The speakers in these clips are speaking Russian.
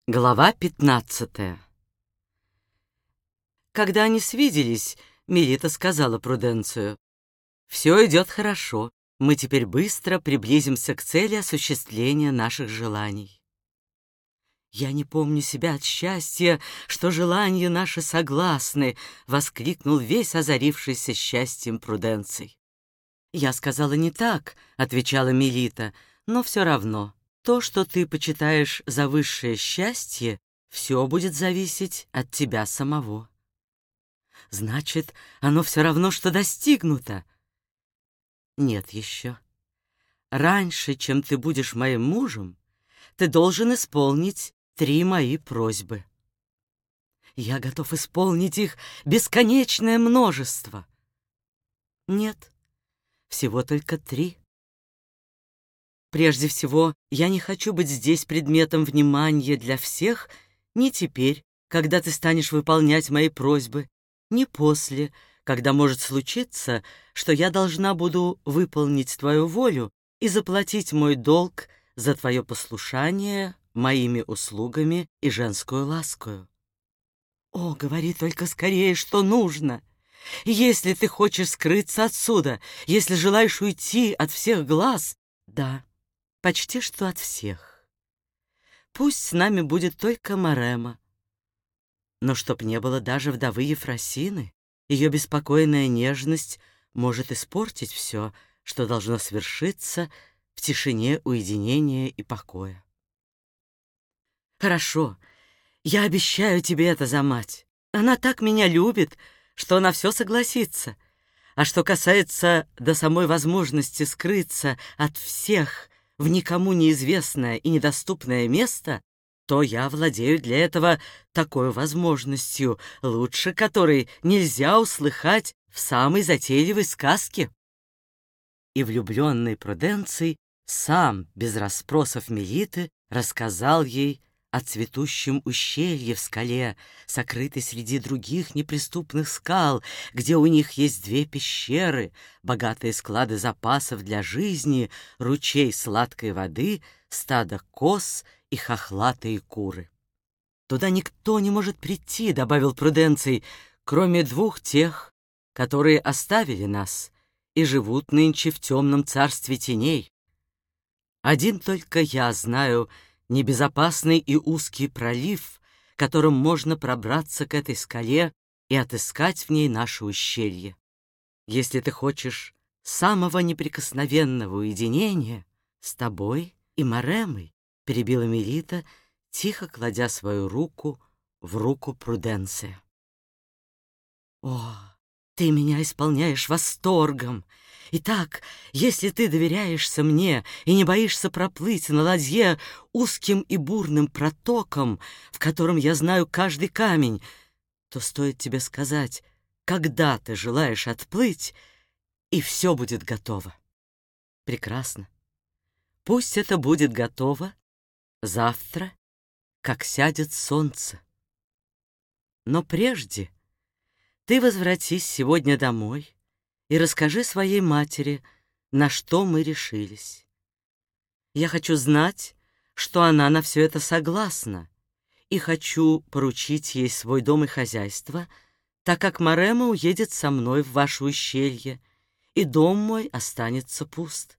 Глава 15. Когда они свиделись, Мелита сказала Пруденцию: «Все идет хорошо, мы теперь быстро приблизимся к цели осуществления наших желаний». «Я не помню себя от счастья, что желания наши согласны», — воскликнул весь озарившийся счастьем Пруденций. «Я сказала не так», — отвечала Мелита, — «но все равно. То, что ты почитаешь за высшее счастье, все будет зависеть от тебя самого». «Значит, оно все равно, что достигнуто?» «Нет еще. Раньше, чем ты будешь моим мужем, ты должен исполнить 3 мои просьбы. Я готов исполнить их бесконечное множество». «Нет, всего только 3. Прежде всего, я не хочу быть здесь предметом внимания для всех ни теперь, когда ты станешь выполнять мои просьбы, ни после, когда может случиться, что я должна буду выполнить твою волю и заплатить мой долг за твое послушание моими услугами и женскую ласкою. О, говори только скорее, что нужно. Если ты хочешь скрыться отсюда, если желаешь уйти от всех глаз, да, почти что от всех. Пусть с нами будет только Марема. Но чтоб не было даже вдовы Ефросины, ее беспокойная нежность может испортить все, что должно свершиться в тишине уединения и покоя. Хорошо, я обещаю тебе это за мать. Она так меня любит, что на все согласится. А что касается до самой возможности скрыться от всех в никому неизвестное и недоступное место, то я владею для этого такой возможностью, лучше которой нельзя услыхать в самой затейливой сказке. И влюбленный Пруденций сам, без расспросов Мелиты, рассказал ей о цветущем ущелье в скале, сокрытой среди других неприступных скал, где у них есть 2 пещеры, богатые склады запасов для жизни, ручей сладкой воды, стадо коз и хохлатые куры. «Туда никто не может прийти», — добавил Пруденций, «кроме 2 тех, которые оставили нас и живут нынче в темном царстве теней. Один только я знаю небезопасный и узкий пролив, которым можно пробраться к этой скале и отыскать в ней наше ущелье. Если ты хочешь самого неприкосновенного уединения, с тобой и Маремой», — перебила Мелита, тихо кладя свою руку в руку Пруденция. «О, ты меня исполняешь восторгом! Итак, если ты доверяешься мне и не боишься проплыть на ладье узким и бурным протоком, в котором я знаю каждый камень, то стоит тебе сказать, когда ты желаешь отплыть, и все будет готово». «Прекрасно. Пусть это будет готово завтра, как сядет солнце. Но прежде ты возвратись сегодня домой и расскажи своей матери, на что мы решились. Я хочу знать, что она на все это согласна, и хочу поручить ей свой дом и хозяйство, так как Марема уедет со мной в ваше ущелье, и дом мой останется пуст.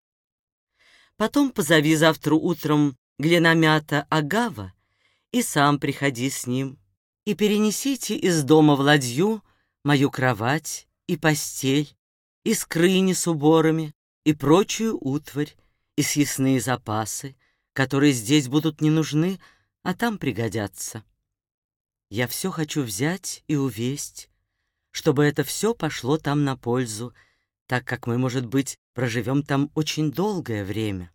Потом позови завтра утром Гленомята Агава и сам приходи с ним, и перенесите из дома в ладью мою кровать и постель, и скрыни с уборами, и прочую утварь, и съестные запасы, которые здесь будут не нужны, а там пригодятся. Я все хочу взять и увесть, чтобы это все пошло там на пользу, так как мы, может быть, проживем там очень долгое время».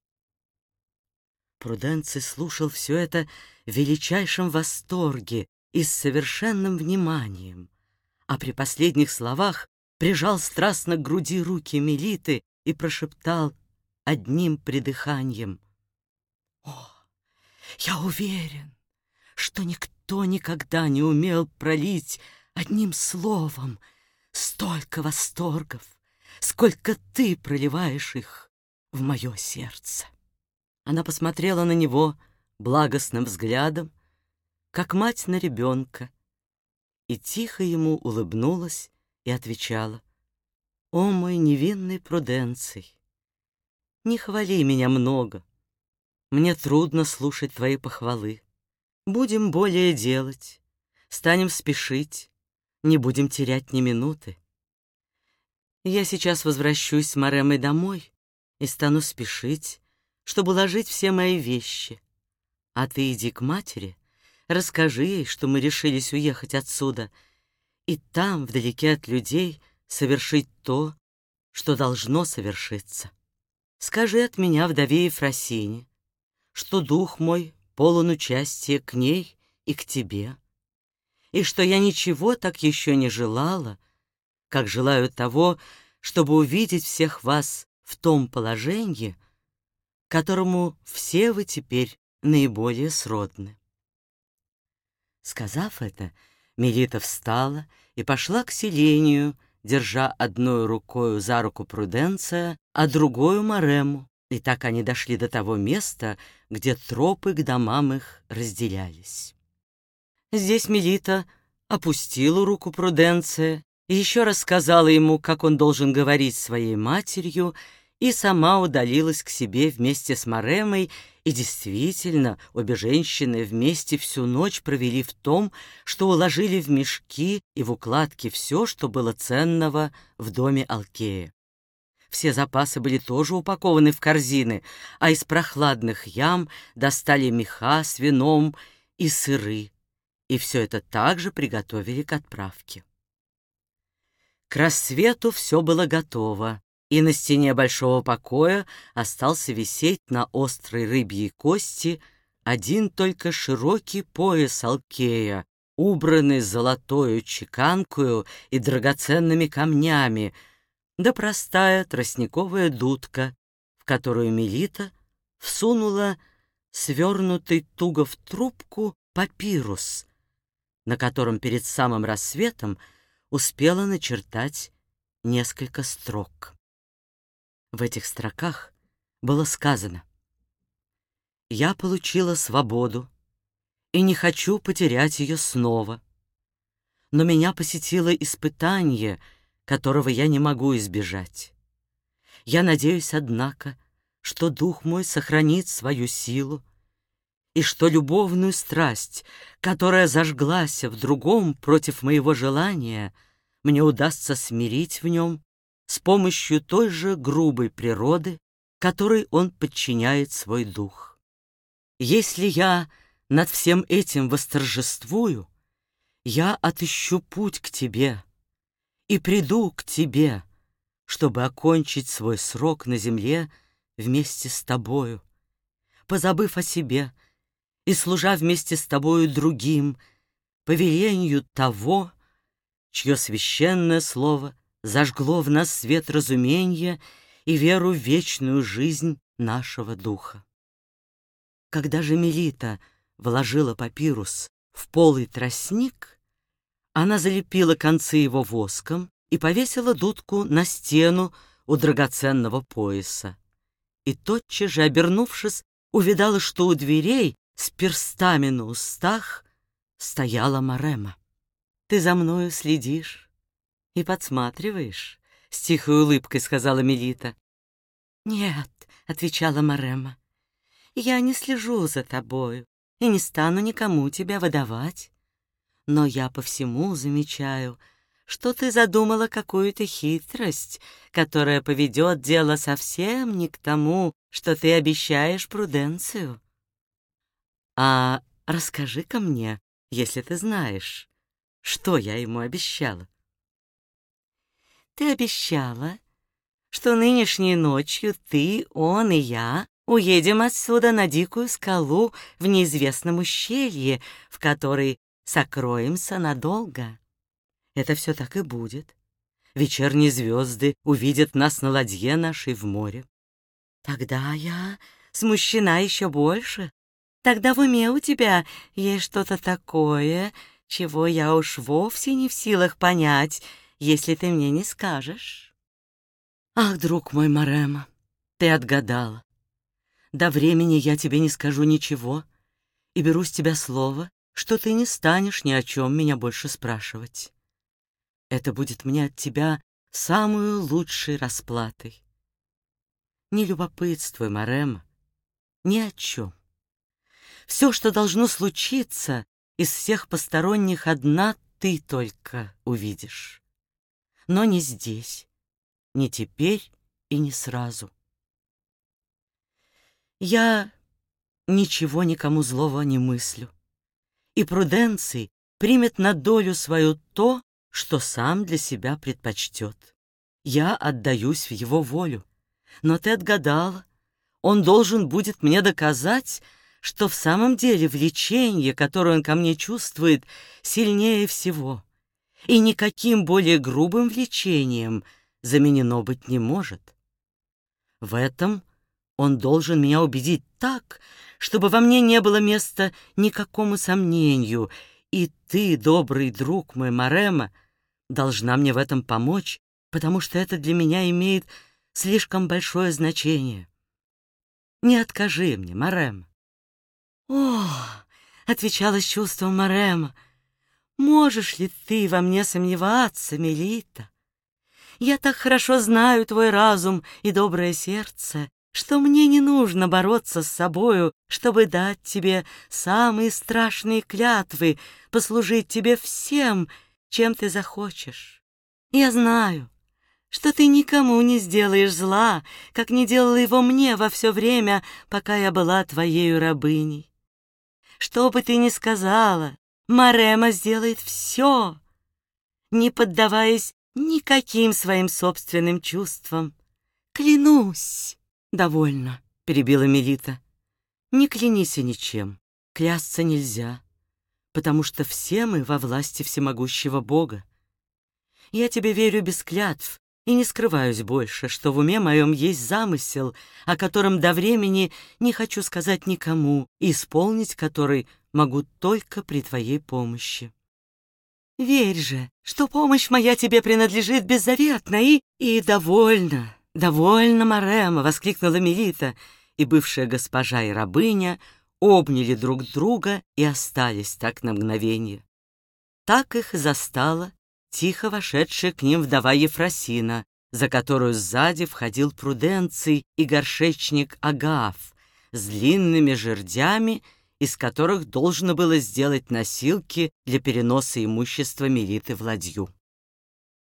Пруденций слушал все это в величайшем восторге и с совершенным вниманием, а при последних словах прижал страстно к груди руки Мелиты и прошептал одним придыханием: «О, я уверен, что никто никогда не умел пролить одним словом столько восторгов, сколько ты проливаешь их в мое сердце». Она посмотрела на него благостным взглядом, как мать на ребенка, и тихо ему улыбнулась и отвечала: «О, мой невинный Пруденций, не хвали меня много, мне трудно слушать твои похвалы. Будем более делать, станем спешить, не будем терять ни минуты. Я сейчас возвращусь с Моремой домой и стану спешить, чтобы уложить все мои вещи. А ты иди к матери, расскажи ей, что мы решились уехать отсюда, и там, вдалеке от людей, совершить то, что должно совершиться. Скажи от меня вдове Ефросине, что дух мой полон участия к ней и к тебе, и что я ничего так еще не желала, как желаю того, чтобы увидеть всех вас в том положении, которому все вы теперь наиболее сродны». Сказав это, Мелита встала и пошла к селению, держа одной рукою за руку Пруденция, а другую Морему, и так они дошли до того места, где тропы к домам их разделялись. Здесь Мелита опустила руку Пруденция и еще раз сказала ему, как он должен говорить с своей матерью, и сама удалилась к себе вместе с Моремой, и действительно обе женщины вместе всю ночь провели в том, что уложили в мешки и в укладки все, что было ценного в доме Алкея. Все запасы были тоже упакованы в корзины, а из прохладных ям достали меха с вином и сыры, и все это также приготовили к отправке. К рассвету все было готово, и на стене большого покоя остался висеть на острой рыбьей кости один только широкий пояс Алкея, убранный золотою чеканкою и драгоценными камнями, да простая тростниковая дудка, в которую Мелита всунула свернутый туго в трубку папирус, на котором перед самым рассветом успела начертать несколько строк. В этих строках было сказано: «Я получила свободу и не хочу потерять ее снова, но меня посетило испытание, которого я не могу избежать. Я надеюсь, однако, что дух мой сохранит свою силу, и что любовную страсть, которая зажглась в другом против моего желания, мне удастся смирить в нем с помощью той же грубой природы, которой он подчиняет свой дух. Если я над всем этим восторжествую, я отыщу путь к тебе и приду к тебе, чтобы окончить свой срок на земле вместе с тобою, позабыв о себе и служа вместе с тобою другим, по велению того, чье священное слово зажгло в нас свет разумения и веру в вечную жизнь нашего духа». Когда же Мелита вложила папирус в полый тростник, она залепила концы его воском и повесила дудку на стену у драгоценного пояса. И тотчас же, обернувшись, увидала, что у дверей с перстами на устах стояла Морема. «Ты за мною следишь и подсматриваешь?» — с тихой улыбкой сказала Мелита. «Нет», — отвечала Морема, — «я не слежу за тобою и не стану никому тебя выдавать. Но я по всему замечаю, что ты задумала какую-то хитрость, которая поведет дело совсем не к тому, что ты обещаешь Пруденцию. А расскажи-ка мне, если ты знаешь, что я ему обещала». «Ты обещала, что нынешней ночью ты, он и я уедем отсюда на дикую скалу в неизвестном ущелье, в которой сокроемся надолго. Это все так и будет. Вечерние звезды увидят нас на ладье нашей в море. Тогда я смущена еще больше. Тогда в уме у тебя есть что-то такое, чего я уж вовсе не в силах понять, если ты мне не скажешь». «Ах, друг мой Морема, ты отгадала. До времени я тебе не скажу ничего, и беру с тебя слово, что ты не станешь ни о чем меня больше спрашивать. Это будет мне от тебя самую лучшей расплатой. Не любопытствуй, Марема, ни о чем. Все, что должно случиться, из всех посторонних одна ты только увидишь. Но не здесь, не теперь и не сразу. Я ничего никому злого не мыслю, и Пруденций примет на долю свою то, что сам для себя предпочтет. Я отдаюсь в его волю, но ты отгадала, он должен будет мне доказать, что в самом деле влечение, которое он ко мне чувствует, сильнее всего, и никаким более грубым влечением заменено быть не может. В этом он должен меня убедить так, чтобы во мне не было места никакому сомнению, и ты, добрый друг мой, Марема, должна мне в этом помочь, потому что это для меня имеет слишком большое значение. Не откажи мне, Марема. «О!» — отвечала с чувством Марема. «Можешь ли ты во мне сомневаться, Мелита? Я так хорошо знаю твой разум и доброе сердце, что мне не нужно бороться с собою, чтобы дать тебе самые страшные клятвы, послужить тебе всем, чем ты захочешь. Я знаю, что ты никому не сделаешь зла, как не делала его мне во все время, пока я была твоею рабыней. Что бы ты ни сказала, Марема сделает все, не поддаваясь никаким своим собственным чувствам. Клянусь!» «Довольно», — перебила Мелита. «Не клянись и ничем. Клясться нельзя, потому что все мы во власти всемогущего Бога. Я тебе верю без клятв и не скрываюсь больше, что в уме моем есть замысел, о котором до времени не хочу сказать никому, и исполнить который могу только при твоей помощи. Верь же, что помощь моя тебе принадлежит беззаветно, и довольно, довольно, Марема!» — воскликнула Мелита, и бывшая госпожа и рабыня обняли друг друга и остались так на мгновение. Так их застала тихо вошедшая к ним вдова Ефросина, за которую сзади входил Пруденций и горшечник Агаф с длинными жердями, из которых должно было сделать носилки для переноса имущества Мелиты в ладью.